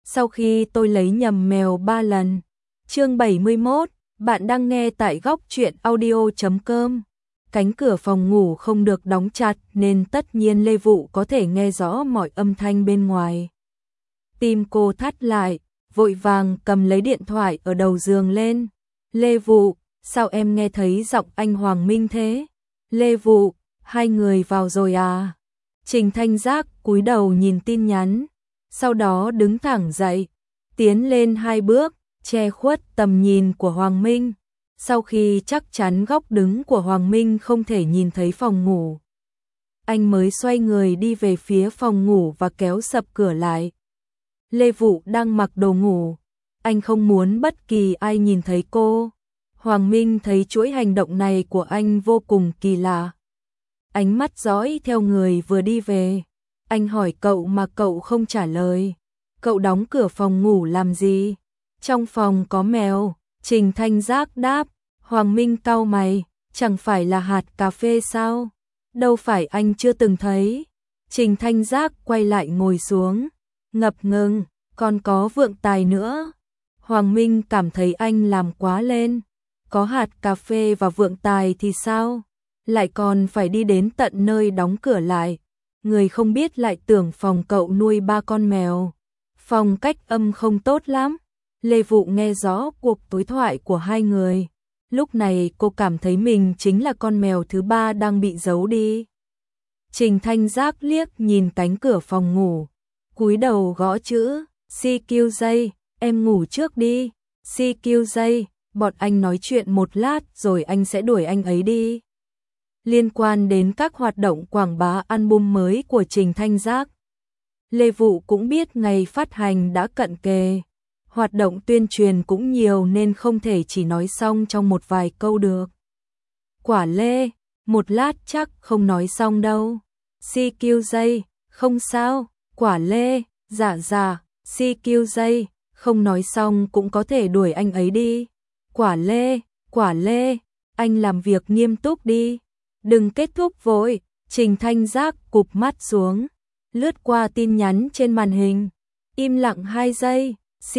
sau khi tôi lấy nhầm mèo 3 lần. Chương 71, bạn đang nghe tại góc truyện audio.com. Cánh cửa phòng ngủ không được đóng chặt nên tất nhiên Lê Vụ có thể nghe rõ mọi âm thanh bên ngoài. Tim cô thắt lại, vội vàng cầm lấy điện thoại ở đầu giường lên. Lê Vụ, sao em nghe thấy giọng anh Hoàng Minh thế? Lê Vụ, hai người vào rồi à? Trình Thanh Giác cúi đầu nhìn tin nhắn, sau đó đứng thẳng dậy, tiến lên 2 bước, che khuất tầm nhìn của Hoàng Minh. Sau khi chắc chắn góc đứng của Hoàng Minh không thể nhìn thấy phòng ngủ, anh mới xoay người đi về phía phòng ngủ và kéo sập cửa lại. Lê Vụ đang mặc đồ ngủ, anh không muốn bất kỳ ai nhìn thấy cô. Hoàng Minh thấy chuỗi hành động này của anh vô cùng kỳ lạ. Ánh mắt dõi theo người vừa đi về. Anh hỏi cậu mà cậu không trả lời. Cậu đóng cửa phòng ngủ làm gì? Trong phòng có mèo. Trình Thanh Giác đáp. Hoàng Minh cau mày, chẳng phải là hạt cà phê sao? Đâu phải anh chưa từng thấy. Trình Thanh Giác quay lại ngồi xuống, ngập ngừng, còn có vượng tài nữa. Hoàng Minh cảm thấy anh làm quá lên. Có hạt cà phê và vượng tài thì sao? Lại còn phải đi đến tận nơi đóng cửa lại. Người không biết lại tưởng phòng cậu nuôi 3 con mèo. Phòng cách âm không tốt lắm. Lê Vụ nghe rõ cuộc đối thoại của hai người. Lúc này cô cảm thấy mình chính là con mèo thứ 3 đang bị giấu đi. Trình Thanh Giác liếc nhìn cánh cửa phòng ngủ, cúi đầu gõ chữ CQJ, em ngủ trước đi. CQJ, bọn anh nói chuyện một lát rồi anh sẽ đuổi anh ấy đi. Liên quan đến các hoạt động quảng bá album mới của Trình Thanh Giác, Lê Vụ cũng biết ngày phát hành đã cận kề. Hoạt động tuyên truyền cũng nhiều nên không thể chỉ nói xong trong một vài câu được. Quả Lê, một lát chắc không nói xong đâu. CQJ, không sao. Quả Lê, dạ, CQJ, không nói xong cũng có thể đuổi anh ấy đi. Quả Lê, anh làm việc nghiêm túc đi. Đừng kết thúc vội. Trình Thanh Giác cụp mắt xuống, lướt qua tin nhắn trên màn hình. Im lặng 2 giây.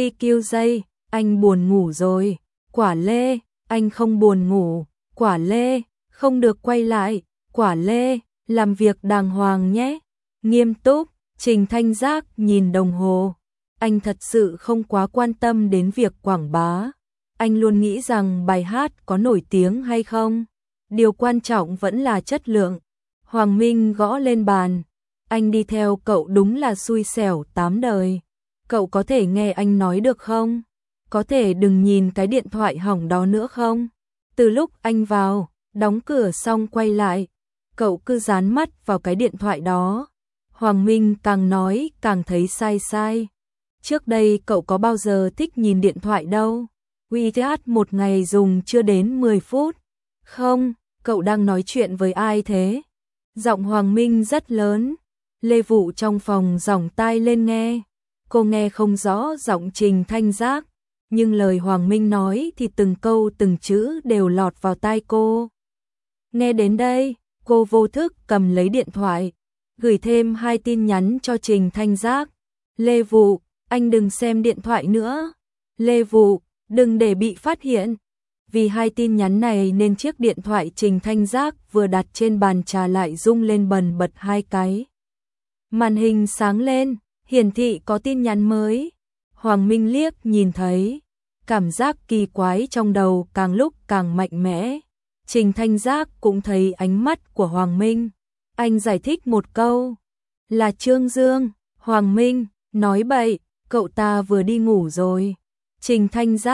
CQJ, anh buồn ngủ rồi. Quả Lê, anh không buồn ngủ. Quả Lê, không được quay lại. Quả Lê, làm việc đàng hoàng nhé. Nghiêm túc. Trình Thanh Giác nhìn đồng hồ. Anh thật sự không quá quan tâm đến việc quảng bá. Anh luôn nghĩ rằng bài hát có nổi tiếng hay không, điều quan trọng vẫn là chất lượng. Hoàng Minh gõ lên bàn. Anh đi theo cậu đúng là xui xẻo 8 đời. Cậu có thể nghe anh nói được không? Có thể đừng nhìn cái điện thoại hỏng đó nữa không? Từ lúc anh vào, đóng cửa xong quay lại, cậu cứ dán mắt vào cái điện thoại đó. Hoàng Minh càng nói càng thấy sai. Trước đây cậu có bao giờ thích nhìn điện thoại đâu. WeChat một ngày dùng chưa đến 10 phút. Không, cậu đang nói chuyện với ai thế? Giọng Hoàng Minh rất lớn. Lê Vụ trong phòng giỏng tai lên nghe. Cô nghe không rõ giọng Trình Thanh Giác, nhưng lời Hoàng Minh nói thì từng câu từng chữ đều lọt vào tai cô. Nghe đến đây, cô vô thức cầm lấy điện thoại, gửi thêm 2 tin nhắn cho Trình Thanh Giác. Lê Vụ, anh đừng xem điện thoại nữa. Lê Vụ, đừng để bị phát hiện. Vì 2 tin nhắn này nên chiếc điện thoại Trình Thanh Giác vừa đặt trên bàn trà lại rung lên bần bật 2 cái. Màn hình sáng lên, hiển thị có tin nhắn mới. Hoàng Minh liếc nhìn thấy, cảm giác kỳ quái trong đầu càng lúc càng mạnh mẽ. Trình Thanh Giác cũng thấy ánh mắt của Hoàng Minh. Anh giải thích một câu. Là Trương Dương. Hoàng Minh, nói bậy, cậu ta vừa đi ngủ rồi. Trình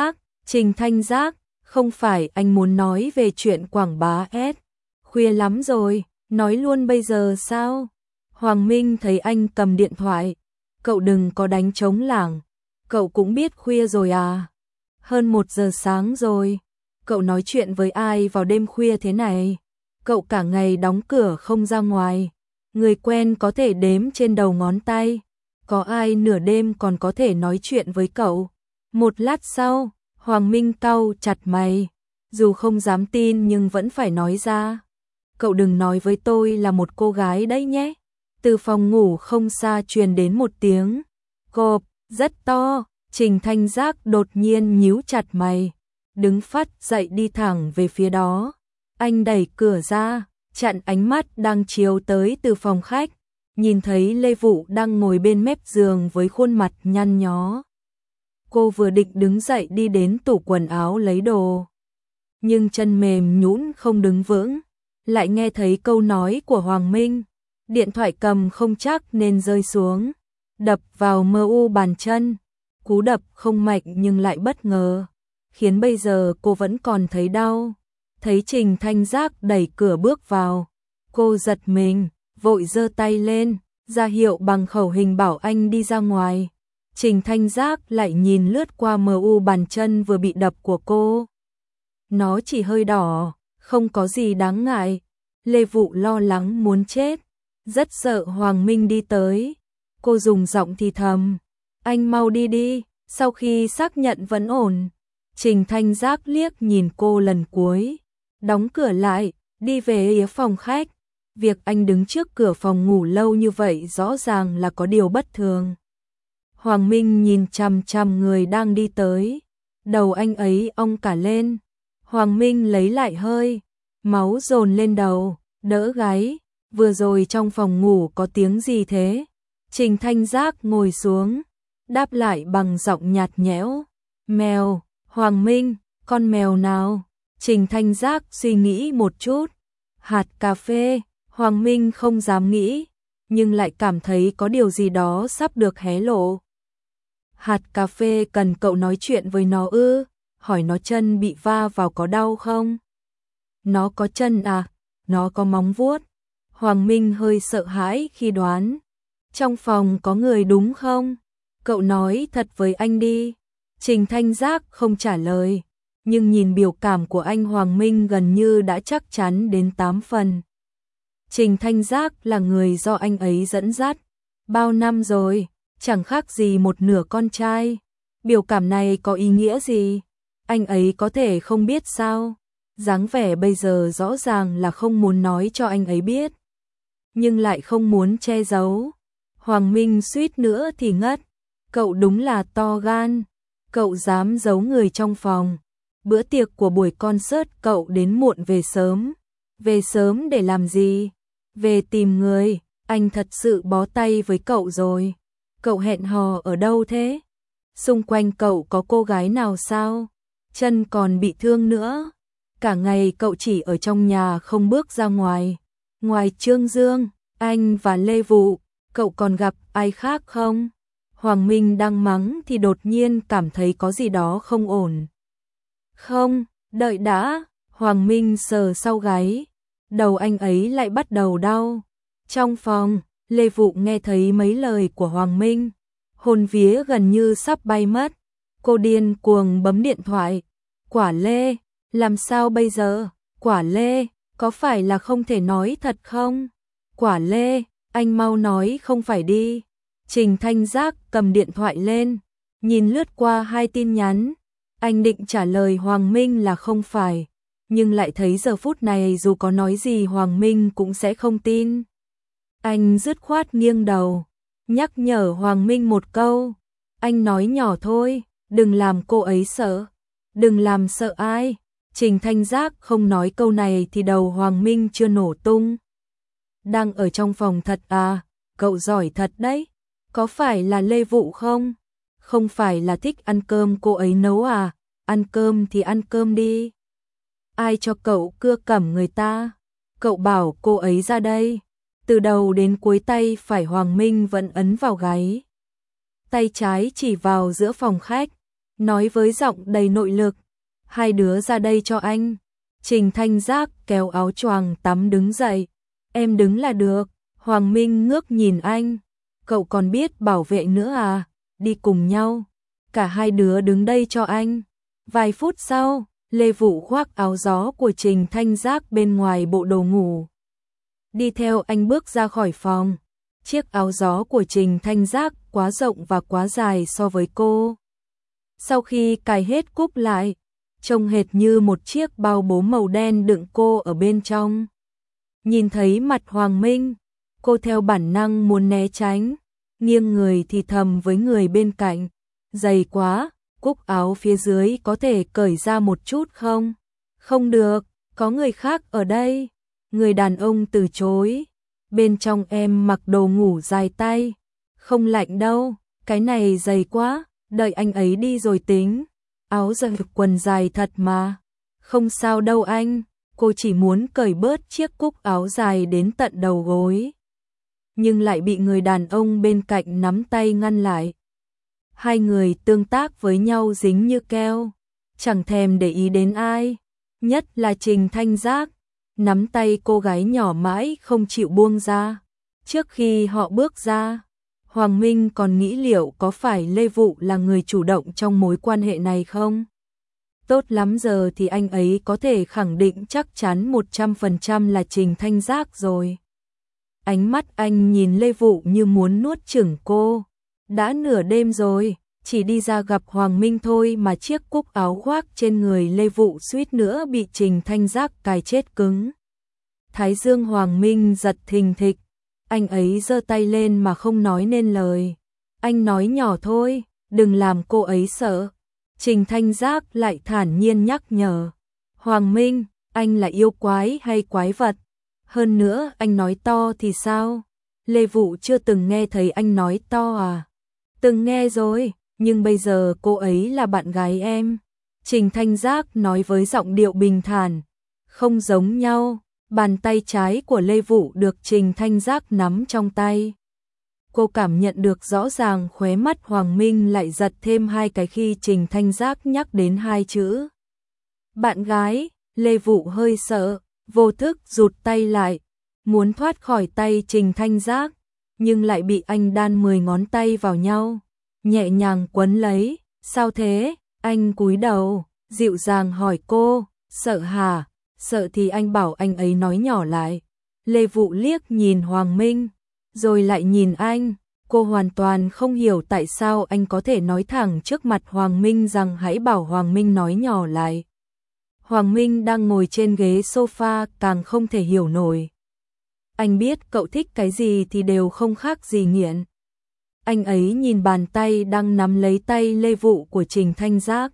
Thanh Giác, không phải anh muốn nói về chuyện quảng bá S. Khuya lắm rồi, nói luôn bây giờ sao? Hoàng Minh thấy anh cầm điện thoại. Cậu đừng có đánh trống lảng. Cậu cũng biết khuya rồi à? Hơn 1 giờ sáng rồi. Cậu nói chuyện với ai vào đêm khuya thế này? Cậu cả ngày đóng cửa không ra ngoài. Người quen có thể đếm trên đầu ngón tay. Có ai nửa đêm còn có thể nói chuyện với cậu? Một lát sau, Hoàng Minh cau chặt mày. Dù không dám tin nhưng vẫn phải nói ra. Cậu đừng nói với tôi là một cô gái đấy nhé. Từ phòng ngủ không xa truyền đến một tiếng cộp, rất to. Trình Thanh Giác đột nhiên nhíu chặt mày, đứng phắt dậy đi thẳng về phía đó. Anh đẩy cửa ra, chặn ánh mắt đang chiếu tới từ phòng khách, nhìn thấy Lê Vụ đang ngồi bên mép giường với khuôn mặt nhăn nhó. Cô vừa định đứng dậy đi đến tủ quần áo lấy đồ, nhưng chân mềm nhũn không đứng vững, lại nghe thấy câu nói của Hoàng Minh. Điện thoại cầm không chắc nên rơi xuống, đập vào mu bàn chân. Cú đập không mạnh nhưng lại bất ngờ, khiến bây giờ cô vẫn còn thấy đau. Thấy Trình Thanh Giác đẩy cửa bước vào, cô giật mình, vội giơ tay lên, ra hiệu bằng khẩu hình bảo anh đi ra ngoài. Trình Thanh Giác lại nhìn lướt qua mu bàn chân vừa bị đập của cô. Nó chỉ hơi đỏ, không có gì đáng ngại. Lê Vụ lo lắng muốn chết, rất sợ Hoàng Minh đi tới. Cô dùng giọng thì thầm, anh mau đi đi. Sau khi xác nhận vẫn ổn, Trình Thanh Giác liếc nhìn cô lần cuối, đóng cửa lại, đi về phòng khách. Việc anh đứng trước cửa phòng ngủ lâu như vậy rõ ràng là có điều bất thường. Hoàng Minh nhìn chằm chằm người đang đi tới, đầu anh ấy ong cả lên. Hoàng Minh lấy lại hơi, máu dồn lên đầu, đỡ gáy. Vừa rồi trong phòng ngủ có tiếng gì thế? Trình Thanh Giác ngồi xuống, đáp lại bằng giọng nhạt nhẽo, mèo. Hoàng Minh, con mèo nào? Trình Thanh Giác suy nghĩ một chút, hạt cà phê. Hoàng Minh không dám nghĩ, nhưng lại cảm thấy có điều gì đó sắp được hé lộ. Hạt cà phê cần cậu nói chuyện với nó ư? Hỏi nó chân bị va vào có đau không? Nó có chân à? Nó có móng vuốt? Hoàng Minh hơi sợ hãi khi đoán. Trong phòng có người đúng không? Cậu nói thật với anh đi. Trình Thanh Giác không trả lời, nhưng nhìn biểu cảm của anh Hoàng Minh gần như đã chắc chắn đến 8 phần. Trình Thanh Giác là người do anh ấy dẫn dắt. Bao năm rồi, chẳng khác gì một nửa con trai. Biểu cảm này có ý nghĩa gì? Anh ấy có thể không biết sao? Dáng vẻ bây giờ rõ ràng là không muốn nói cho anh ấy biết, nhưng lại không muốn che giấu. Hoàng Minh suýt nữa thì ngất. Cậu đúng là to gan. Cậu dám giấu người trong phòng. Bữa tiệc của buổi concert cậu đến muộn về sớm. Về sớm để làm gì? Về tìm người. Anh thật sự bó tay với cậu rồi. Cậu hẹn hò ở đâu thế? Xung quanh cậu có cô gái nào sao? Chân còn bị thương nữa. Cả ngày cậu chỉ ở trong nhà không bước ra ngoài. Ngoài Trương Dương, anh và Lê Vụ, cậu còn gặp ai khác không? Hoàng Minh đang mắng thì đột nhiên cảm thấy có gì đó không ổn. Không, đợi đã. Hoàng Minh sờ sau gáy, đầu anh ấy lại bắt đầu đau. Trong phòng, Lê Vụ nghe thấy mấy lời của Hoàng Minh, hồn vía gần như sắp bay mất. Cô điên cuồng bấm điện thoại. Quả Lê, làm sao bây giờ? Quả Lê, có phải là không thể nói thật không? Quả Lê, anh mau nói không phải đi. Trình Thanh Giác cầm điện thoại lên, nhìn lướt qua 2 tin nhắn. Anh định trả lời Hoàng Minh là không phải, nhưng lại thấy giờ phút này dù có nói gì Hoàng Minh cũng sẽ không tin. Anh dứt khoát nghiêng đầu, nhắc nhở Hoàng Minh một câu. Anh nói nhỏ thôi, đừng làm cô ấy sợ. Đừng làm sợ ai? Trình Thanh Giác không nói câu này thì đầu Hoàng Minh chưa nổ tung. Đang ở trong phòng thật à? Cậu giỏi thật đấy. Có phải là Lê Vụ không? Không phải là thích ăn cơm cô ấy nấu à? Ăn cơm thì ăn cơm đi. Ai cho cậu cưa cẩm người ta? Cậu bảo cô ấy ra đây. Từ đầu đến cuối tay phải Hoàng Minh vẫn ấn vào gáy, tay trái chỉ vào giữa phòng khách, nói với giọng đầy nội lực. Hai đứa ra đây cho anh. Trình Thanh Giác kéo áo choàng tắm đứng dậy. Em đứng là được. Hoàng Minh ngước nhìn anh. Cậu còn biết bảo vệ nữa à? Đi cùng nhau. Cả hai đứa đứng đây cho anh. Vài phút sau, Lê Vụ khoác áo gió của Trình Thanh Giác bên ngoài bộ đồ ngủ, đi theo anh bước ra khỏi phòng. Chiếc áo gió của Trình Thanh Giác quá rộng và quá dài so với cô. Sau khi cài hết cúc lại, trông hệt như một chiếc bao bố màu đen đựng cô ở bên trong. Nhìn thấy mặt Hoàng Minh, cô theo bản năng muốn né tránh. nghiêng người thì thầm với người bên cạnh, dày quá, cúc áo phía dưới có thể cởi ra một chút không? Không được, có người khác ở đây. Người đàn ông từ chối, bên trong em mặc đồ ngủ dài tay, không lạnh đâu, cái này dày quá, đợi anh ấy đi rồi tính. Áo dài quần dài thật mà. Không sao đâu anh, cô chỉ muốn cởi bớt chiếc cúc áo dài đến tận đầu gối. Nhưng lại bị người đàn ông bên cạnh nắm tay ngăn lại. Hai người tương tác với nhau dính như keo, chẳng thèm để ý đến ai, nhất là Trình Thanh Giác, nắm tay cô gái nhỏ mãi không chịu buông ra. Trước khi họ bước ra, Hoàng Minh còn nghĩ liệu có phải Lê Vụ là người chủ động trong mối quan hệ này không? Tốt lắm, giờ thì anh ấy có thể khẳng định chắc chắn 100% là Trình Thanh Giác rồi. Ánh mắt anh nhìn Lê Vụ như muốn nuốt chửng cô. Đã nửa đêm rồi, chỉ đi ra gặp Hoàng Minh thôi mà chiếc cúc áo khoác trên người Lê Vụ suýt nữa bị Trình Thanh Giác cài chết cứng. Thái dương Hoàng Minh giật thình thịch, anh ấy giơ tay lên mà không nói nên lời. Anh nói nhỏ thôi, đừng làm cô ấy sợ. Trình Thanh Giác lại thản nhiên nhắc nhở. Hoàng Minh, anh là yêu quái hay quái vật? Hơn nữa anh nói to thì sao? Lê Vụ chưa từng nghe thấy anh nói to à? Từng nghe rồi, nhưng bây giờ cô ấy là bạn gái em. Trình Thanh Giác nói với giọng điệu bình thản. Không giống nhau, bàn tay trái của Lê Vụ được Trình Thanh Giác nắm trong tay. Cô cảm nhận được rõ ràng khóe mắt Hoàng Minh lại giật thêm hai cái khi Trình Thanh Giác nhắc đến hai chữ. Bạn gái, Lê Vụ hơi sợ, vô thức rụt tay lại, muốn thoát khỏi tay Trình Thanh Giác, nhưng lại bị anh đan 10 ngón tay vào nhau, nhẹ nhàng quấn lấy. Sao thế? Anh cúi đầu, dịu dàng hỏi cô, sợ hả? Sợ thì anh bảo anh ấy nói nhỏ lại. Lê Vụ liếc nhìn Hoàng Minh, rồi lại nhìn anh. Cô hoàn toàn không hiểu tại sao anh có thể nói thẳng trước mặt Hoàng Minh rằng hãy bảo Hoàng Minh nói nhỏ lại. Hoàng Minh đang ngồi trên ghế sofa càng không thể hiểu nổi. Anh biết cậu thích cái gì thì đều không khác gì nghiện. Anh ấy nhìn bàn tay đang nắm lấy tay Lê Vụ của Trình Thanh Giác.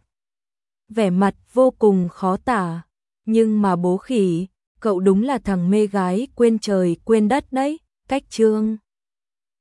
Vẻ mặt vô cùng khó tả. Nhưng mà bố khỉ, cậu đúng là thằng mê gái quên trời quên đất đấy. Cách chương